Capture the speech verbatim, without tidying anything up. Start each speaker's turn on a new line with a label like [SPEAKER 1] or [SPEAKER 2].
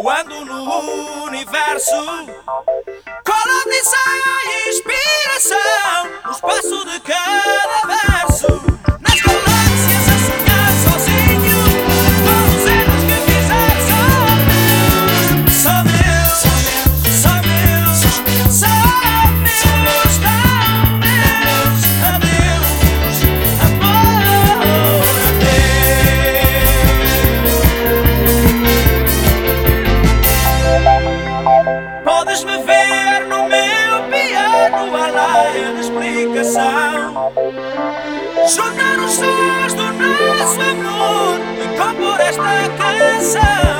[SPEAKER 1] Eu ando no universo, coloniza a inspiração no espaço de cada verso. Nas galáxias a sonhar sozinho, com os erros que fizer só meus, só meus, só meus, só meus, tão meus. Adeus, amor, adeus. Podes me ver no meu piano, a laia de explicação, juntar os sons do nosso amor e compor esta canção.